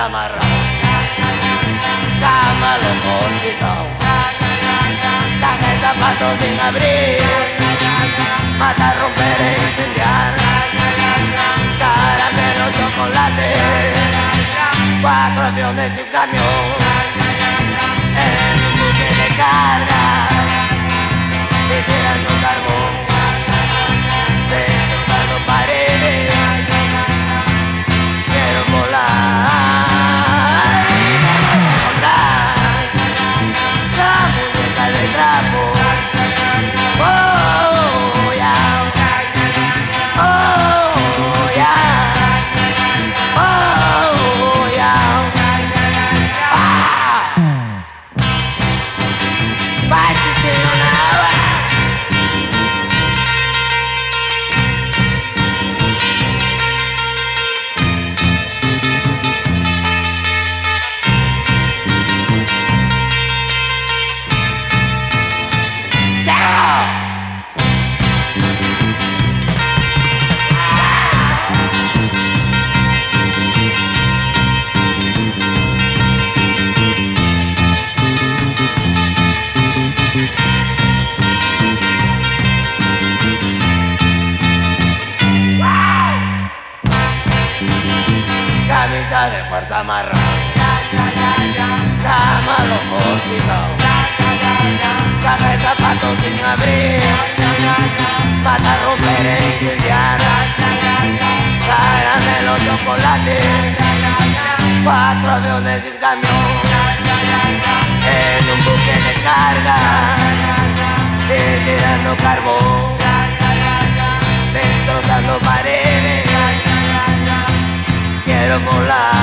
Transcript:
amarrado, cama los mosquitos, caja de zapatos sin abrir, matar, romper e incendiar, caramelo, chocolate, 4 aviones y un camión, en un buque de carga, y tirando carbón, destrozando paredes, quiero volar, comprar la muñeca de trapo, oh yeah, oh yeah, oh yeah, bye chichino nada. Camisa de fuerza amarrada, cama los mosquitos, caja de zapatos sin abrir, matar, romper e incendiar, caramelo, chocolate, 4 aviones y un camión, en un buque de carga, y tirando carbón, destrozando paredes, quiero volar.